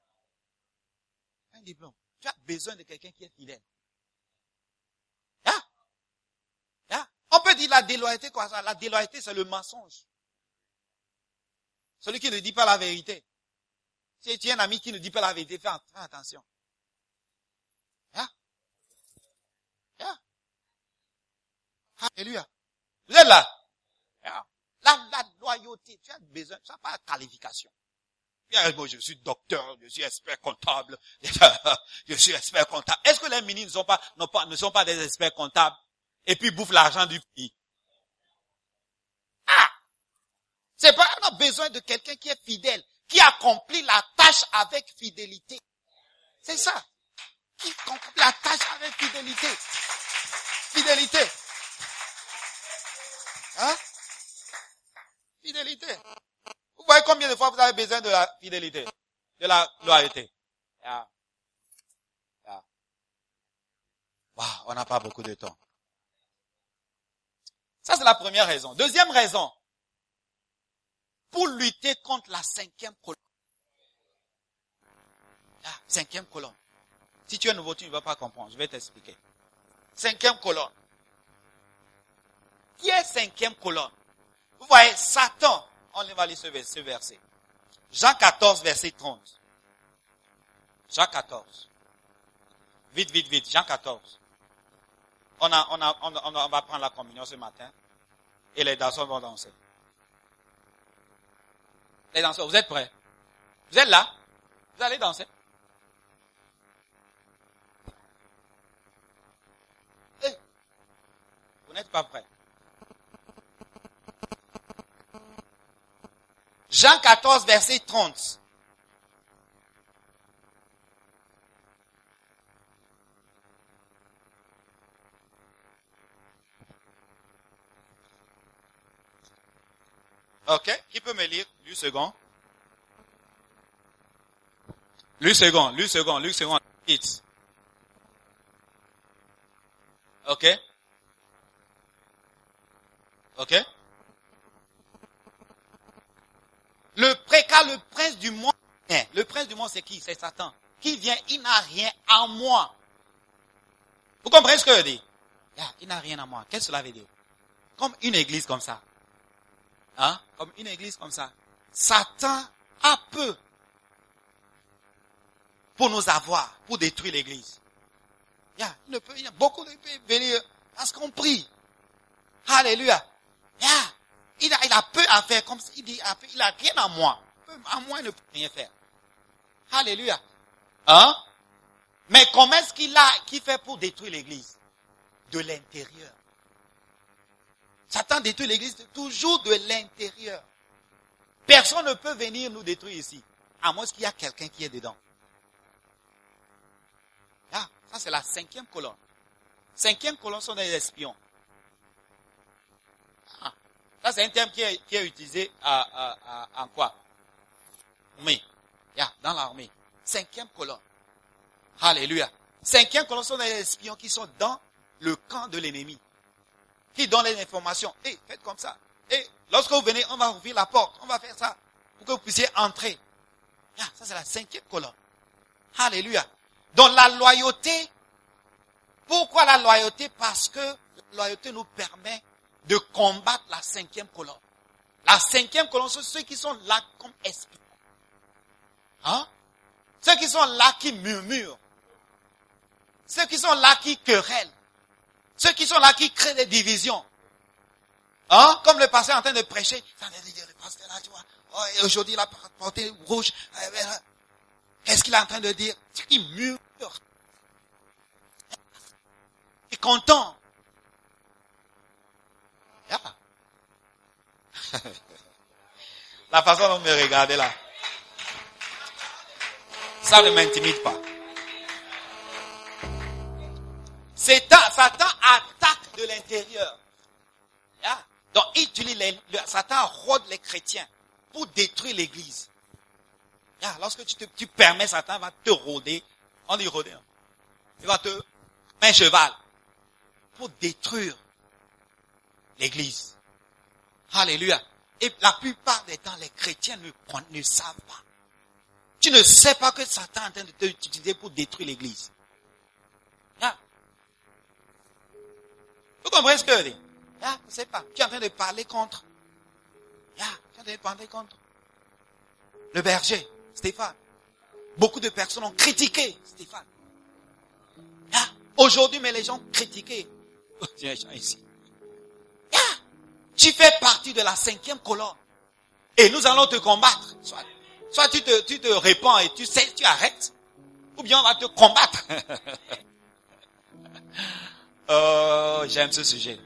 Un diplôme. Tu as besoin de quelqu'un qui est fidèle. Hein? Hein? On peut dire la déloyauté quoi ça? La déloyauté, c'est le mensonge. Celui qui ne dit pas la vérité. Si tu es un ami qui ne dit pas la vérité, fais attention. Hein? Hein? Alléluia. Vous êtes là? Hein? La, la loyauté, tu as besoin, tu n'as pas la qualification. Moi, je suis docteur, je suis expert comptable, je suis expert comptable. Est-ce que les ministres ne sont pas, non pas, ne sont pas des experts comptables et puis bouffent l'argent du pays? Ah! C'est pas, on a besoin de quelqu'un qui est fidèle, qui qui accomplit la tâche avec fidélité. C'est ça. Qui accomplit la tâche avec fidélité. Fidélité. Hein? Fidélité. Vous voyez combien de fois vous avez besoin de la fidélité, de la loyauté. Yeah. Yeah. Wow, on n'a pas beaucoup de temps. Ça, c'est la première raison. Deuxième raison, pour lutter contre la cinquième colonne. Ah, cinquième colonne. Si tu es nouveau, tu ne vas pas comprendre. Je vais t'expliquer. Cinquième colonne. Qui est cinquième colonne? Vous voyez, Satan, on va lire ce verset. Jean quatorze, verset trente. Jean quatorze. Vite, vite, vite. Jean quatorze. On, a, on, a, on, a, on va prendre la communion ce matin. Et les danseurs vont danser. Les danseurs, vous êtes prêts? Vous êtes là? Vous allez danser? Hey, vous n'êtes pas prêts. Jean quatorze, verset trente. Ok, qui peut me lire? Luc second. Luc second, Luc second, Luc second. It. Ok. Ok. Le préca, le prince du monde. Le prince du monde, c'est qui? C'est Satan. Qui vient, il n'a rien en moi. Vous comprenez ce que je dis? Yeah, il n'a rien en moi. Qu'est-ce que cela veut dire? Comme une église comme ça. Hein? Comme une église comme ça. Satan a peu pour nous avoir, pour détruire l'église. Il y a, il peut, il y a beaucoup de peut venir parce qu'on prie. Alléluia. Yeah. Il a, il a peu à faire, comme il dit, il a rien à moi. À moi, il ne peut rien faire. Alléluia. Hein? Mais comment est-ce qu'il a, qu'il fait pour détruire l'église? De l'intérieur. Satan détruit l'église toujours de l'intérieur. Personne ne peut venir nous détruire ici, à moins qu'il y a quelqu'un qui est dedans. Ah, ça c'est la cinquième colonne. Cinquième colonne sont des espions. Ah, ça c'est un terme qui est, qui est utilisé à, à, à, en quoi? Oui, yeah, dans l'armée. Cinquième colonne. Alléluia. Cinquième colonne sont des espions qui sont dans le camp de l'ennemi. Qui donne les informations. Et hey, faites comme ça. Et hey, lorsque vous venez, on va ouvrir la porte. On va faire ça. Pour que vous puissiez entrer. Ah, ça c'est la cinquième colonne. Alléluia. Donc la loyauté. Pourquoi la loyauté? Parce que la loyauté nous permet de combattre la cinquième colonne. La cinquième colonne, c'est ceux qui sont là comme espions. Hein? Ceux qui sont là qui murmurent. Ceux qui sont là qui querellent. Ceux qui sont là, qui créent des divisions. Hein? Comme le pasteur est en train de prêcher. Le pasteur là, tu vois. Oh, et aujourd'hui, il a porté rouge. Qu'est-ce qu'il est en train de dire? Il murmure. Il est content. Yeah. La façon dont vous me regardez là. Ça ne m'intimide pas. Satan, Satan attaque de l'intérieur. Yeah. Donc, il utilise les, le, Satan rôde les chrétiens pour détruire l'église. Yeah. Lorsque tu, te, tu permets, Satan va te rôder. On dit rôder. Hein. Il va te mettre un cheval pour détruire l'église. Alléluia. Et la plupart des temps, les chrétiens ne, ne savent pas. Tu ne sais pas que Satan est en train de t'utiliser pour détruire l'église. Yeah. Vous comprenez ce que je dis? Yeah, je ne sais pas. Tu es en train de parler contre. Yeah, tu es en train de parler contre le berger, Stéphane. Beaucoup de personnes ont critiqué Stéphane. Yeah. Aujourd'hui, mais les gens ont critiqué. Tiens, les gens ici. Yeah. Tu fais partie de la cinquième colonne. Et nous allons te combattre. Soit, soit tu te, tu te répands et tu sais, tu arrêtes. Ou bien on va te combattre. Oh, j'aime ce sujet.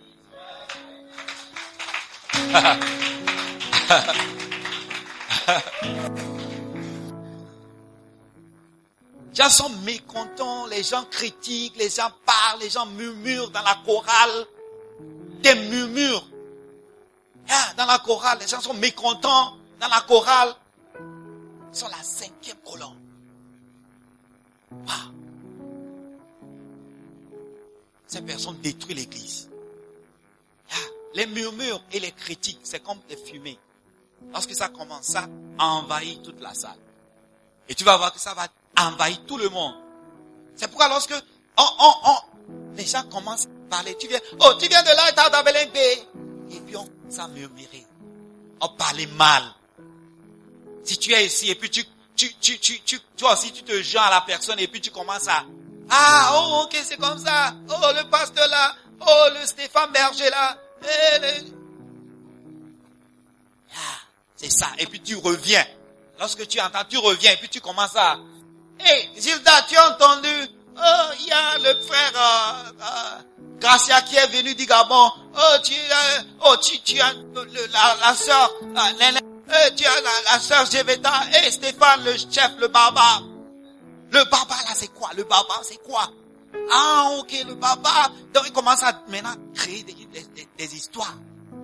gens sont mécontents, les gens critiquent, les gens parlent, les gens murmurent dans la chorale. Des murmures. Ah, dans la chorale, les gens sont mécontents dans la chorale. Ils sont la cinquième colonne. Ah. Ces personnes détruisent l'église. Ah. Les murmures et les critiques, c'est comme des fumées. Lorsque ça commence, ça envahit toute la salle. Et tu vas voir que ça va envahir tout le monde. C'est pourquoi lorsque on, on, on, les gens commencent à parler, tu viens, oh, tu viens de là, t'as d'Abelengue. Et puis on commence à murmurer. On parlait mal. Si tu es ici et puis tu, tu, tu, tu, tu, toi aussi tu te joins à la personne et puis tu commences à, ah, oh, ok, c'est comme ça. Oh, le pasteur là. Oh, le Stéphane Berger là. Eh, le... Ah, c'est ça. Et puis tu reviens. Lorsque tu entends, tu reviens et puis tu commences à, hey, Gilda, tu as entendu? Oh, il y a le frère, euh, euh, Gracia qui est venu du Gabon. Oh, tu, euh, oh, tu, tu as le, la, la sœur, euh, euh, tu as la, la sœur Jeveta. Et hey, Stéphane, le chef, le baba. Le baba, là, c'est quoi? Le baba, c'est quoi? Ah, ok, le baba. Donc, il commence à maintenant créer des, des, des, des histoires.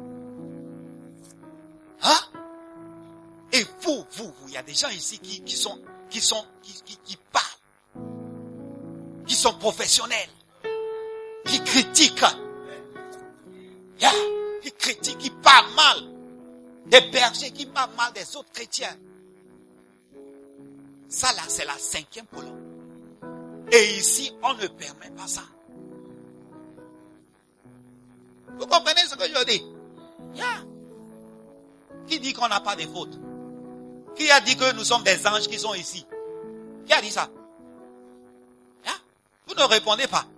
Hein? Et vous, vous, vous, il y a des gens ici qui, qui sont, qui sont, qui, qui, qui parlent. Qui sont professionnels. Qui critiquent. Yeah, qui critiquent, qui parlent mal. Des bergers qui parlent mal des autres chrétiens. Ça là, c'est la cinquième colonne. Et ici, on ne permet pas ça. Vous comprenez ce que je dis? Yeah. Qui dit qu'on n'a pas de fautes? Qui a dit que nous sommes des anges qui sont ici? Qui a dit ça? Yeah. Vous ne répondez pas.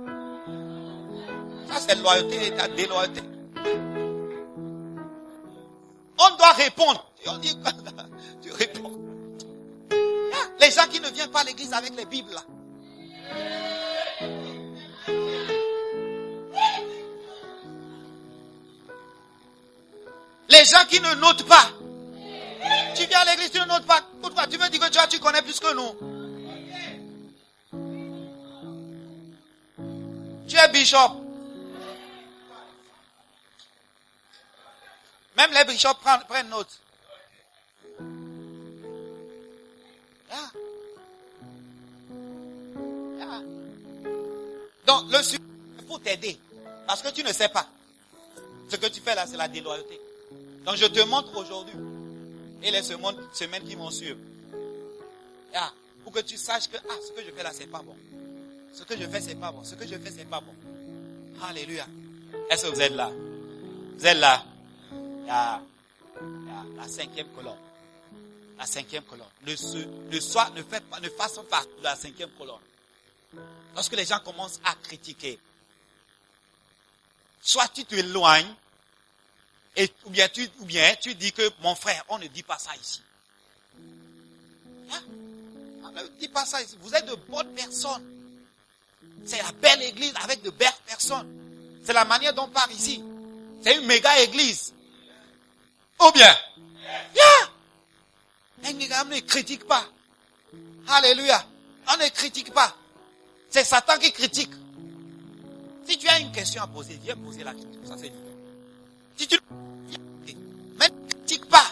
Ça c'est loyauté et la déloyauté. On doit répondre. On dit, tu réponds. Yeah. Les gens qui ne viennent pas à l'église avec les Bibles là. Les gens qui ne notent pas. Tu viens à l'église, tu ne notes pas. Pourquoi? Tu me dis que tu, tu connais plus que nous. Tu es bishop. Même les bishops prennent, prennent note. Yeah. Yeah. Donc, le sujet, il faut t'aider. Parce que tu ne sais pas. Ce que tu fais là, c'est la déloyauté. Donc, je te montre aujourd'hui. Et les semaines, semaines qui vont suivre. Yeah. Pour que tu saches que, ah, ce que je fais là, c'est pas bon. Ce que je fais, c'est pas bon. Ce que je fais, c'est pas bon. Alléluia. Est-ce que vous êtes là? Vous êtes là? Yeah. Yeah. La cinquième colonne. La cinquième colonne. Ne se, ne sois, ne fais pas, ne fassons pas de la cinquième colonne. Lorsque les gens commencent à critiquer, soit tu t'éloignes, et, ou bien tu, ou bien tu dis que mon frère, on ne dit pas ça ici. Hein? On ne dit pas ça ici. Vous êtes de bonnes personnes. C'est la belle église avec de belles personnes. C'est la manière dont on parle ici. C'est une méga église. Ou bien, yeah! On ne critique pas. Alléluia. On ne critique pas. C'est Satan qui critique. Si tu as une question à poser, viens poser la question. Ça c'est différent. Si tu mais ne critique pas.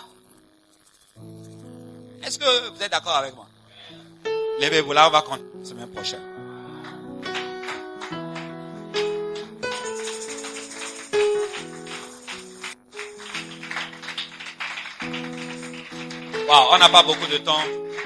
Est-ce que vous êtes d'accord avec moi? Levez-vous là, on va continuer la semaine prochaine. Wow, on n'a pas beaucoup de temps.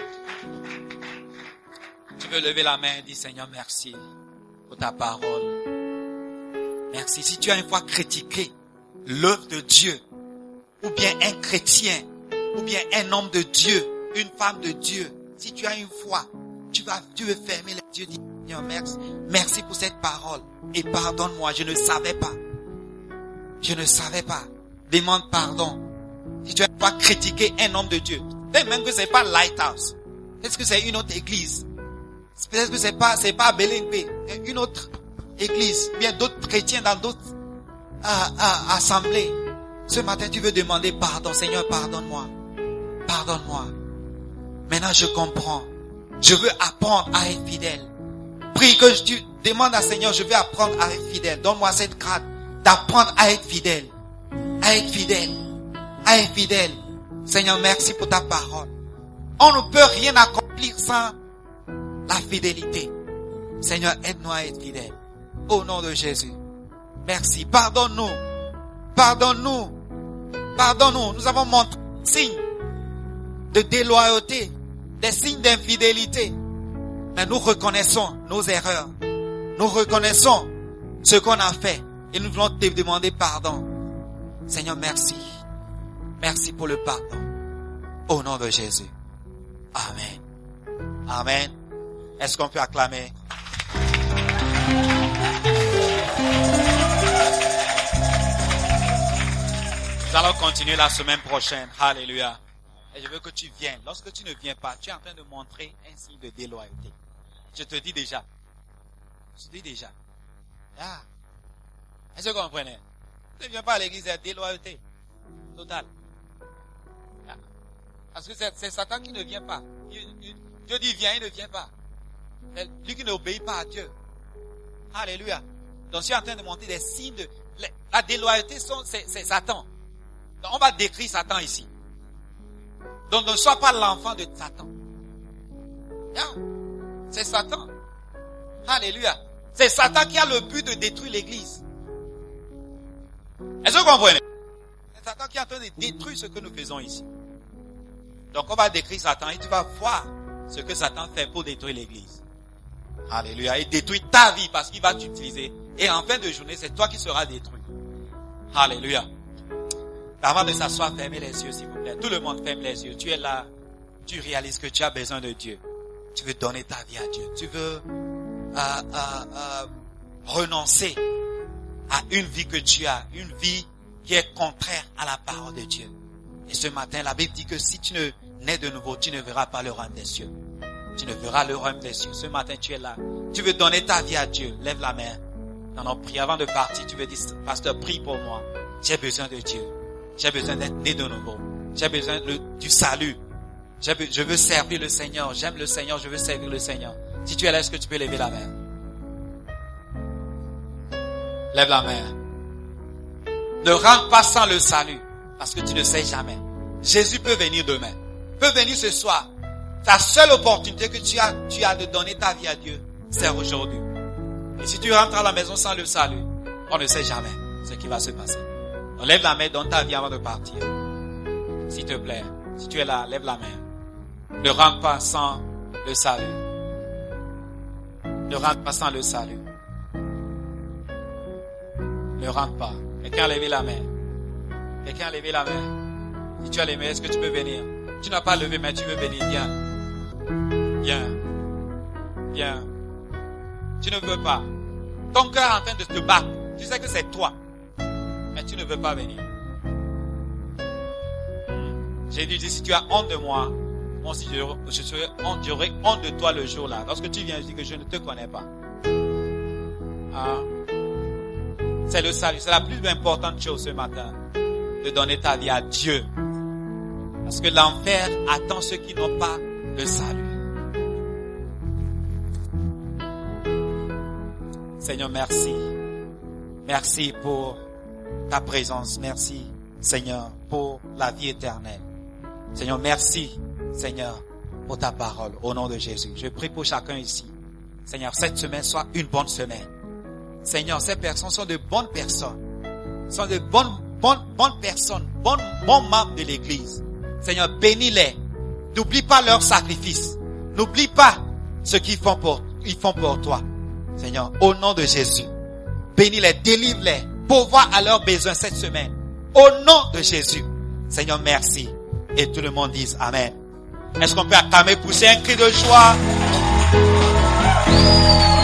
Tu veux lever la main et dire Seigneur, merci pour ta parole. Merci. Si tu as une fois critiqué l'œuvre de Dieu, ou bien un chrétien, ou bien un homme de Dieu, une femme de Dieu, si tu as une foi, tu vas, tu veux fermer les yeux, dire Seigneur, merci, merci pour cette parole, et pardonne-moi, je ne savais pas. Je ne savais pas. Demande pardon. Si tu as une fois critiqué un homme de Dieu, peut-être même que c'est pas Lighthouse, peut-être que c'est une autre église, peut-être que c'est pas, c'est pas Belengue, une autre église, bien d'autres chrétiens dans d'autres à, à, assemblées. Ce matin, tu veux demander pardon. Seigneur, pardonne-moi. Pardonne-moi. Maintenant, je comprends. Je veux apprendre à être fidèle. Prie que tu demandes à Seigneur, je veux apprendre à être fidèle. Donne-moi cette grâce d'apprendre à être fidèle. À être fidèle. À être fidèle. Seigneur, merci pour ta parole. On ne peut rien accomplir sans la fidélité. Seigneur, aide-nous à être fidèles. Au nom de Jésus. Merci. Pardonne-nous. Pardonne-nous. Pardonne-nous. Nous avons montré des signes de déloyauté, des signes d'infidélité. Mais nous reconnaissons nos erreurs. Nous reconnaissons ce qu'on a fait. Et nous voulons te demander pardon. Seigneur, merci. Merci pour le pardon. Au nom de Jésus. Amen. Amen. Est-ce qu'on peut acclamer? Nous allons continuer la semaine prochaine. Alléluia. Et je veux que tu viennes. Lorsque tu ne viens pas, tu es en train de montrer un signe de déloyauté. Je te dis déjà. Je te dis déjà. Ah. Est-ce que vous comprenez? Tu ne viens pas à l'église, c'est déloyauté. Total. Ah. Parce que c'est, c'est Satan qui ne vient pas. Dieu dit viens, il ne vient pas. C'est lui qui n'obéit pas à Dieu. Alléluia. Donc je suis en train de montrer des signes de... La déloyauté, c'est, c'est Satan. Donc on va décrire Satan ici. Donc ne sois pas l'enfant de Satan. Yeah. C'est Satan. Alléluia. C'est Satan qui a le but de détruire l'église. Est-ce que vous comprenez? C'est Satan qui est en train de détruire ce que nous faisons ici. Donc on va décrire Satan et tu vas voir ce que Satan fait pour détruire l'église. Alléluia. Il détruit ta vie parce qu'il va t'utiliser. Et en fin de journée, c'est toi qui seras détruit. Alléluia. Avant de s'asseoir, fermez les yeux s'il vous plaît. Tout le monde ferme les yeux. Tu es là. Tu réalises que tu as besoin de Dieu. Tu veux donner ta vie à Dieu. Tu veux euh, euh, euh, renoncer à une vie que tu as. Une vie qui est contraire à la parole de Dieu. Et ce matin, la Bible dit que si tu ne nais de nouveau, tu ne verras pas le royaume des cieux. Tu ne verras le royaume des cieux. Ce matin, tu es là. Tu veux donner ta vie à Dieu. Lève la main. Dans nos prières, avant de partir, tu veux dire, pasteur, prie pour moi. J'ai besoin de Dieu. J'ai besoin d'être né de nouveau. J'ai besoin de, du salut. J'ai, je veux servir le Seigneur. J'aime le Seigneur. Je veux servir le Seigneur. Si tu es là, est-ce que tu peux lever la main? Lève la main. Ne rentre pas sans le salut. Parce que tu ne sais jamais. Jésus peut venir demain. Peut venir ce soir. Ta seule opportunité que tu as, tu as de donner ta vie à Dieu, c'est aujourd'hui. Et si tu rentres à la maison sans le salut, on ne sait jamais ce qui va se passer. Donc lève la main, donne ta vie avant de partir. S'il te plaît, si tu es là, lève la main. Ne rentre pas sans le salut. Ne rentre pas sans le salut. Ne rentre pas. Quelqu'un a levé la main. Quelqu'un a levé la main. Si tu as levé, est-ce que tu peux venir? Tu n'as pas levé, mais tu veux venir. Viens. Viens. Viens. Tu ne veux pas. Ton cœur est en train de te battre. Tu sais que c'est toi. Mais tu ne veux pas venir. J'ai dit, si tu as honte de moi, moi aussi je, je serai honte, j'aurai honte de toi le jour là. Lorsque tu viens, je dis que je ne te connais pas. Ah. C'est le salut. C'est la plus importante chose ce matin. De donner ta vie à Dieu. Parce que l'enfer attend ceux qui n'ont pas le salut. Seigneur, merci. Merci pour ta présence. Merci, Seigneur, pour la vie éternelle. Seigneur, merci, Seigneur, pour ta parole. Au nom de Jésus. Je prie pour chacun ici. Seigneur, cette semaine soit une bonne semaine. Seigneur, ces personnes sont de bonnes personnes. Sont de bonnes, bonnes, bonnes personnes. Bonnes, bons membres de l'église. Seigneur, bénis-les. N'oublie pas leur sacrifice. N'oublie pas ce qu'ils font pour, ils font pour toi. Seigneur, au nom de Jésus, bénis-les, délivre-les, pourvois à leurs besoins cette semaine. Au nom de Jésus. Seigneur, merci. Et tout le monde dise Amen. Est-ce qu'on peut acclamer, pousser un cri de joie?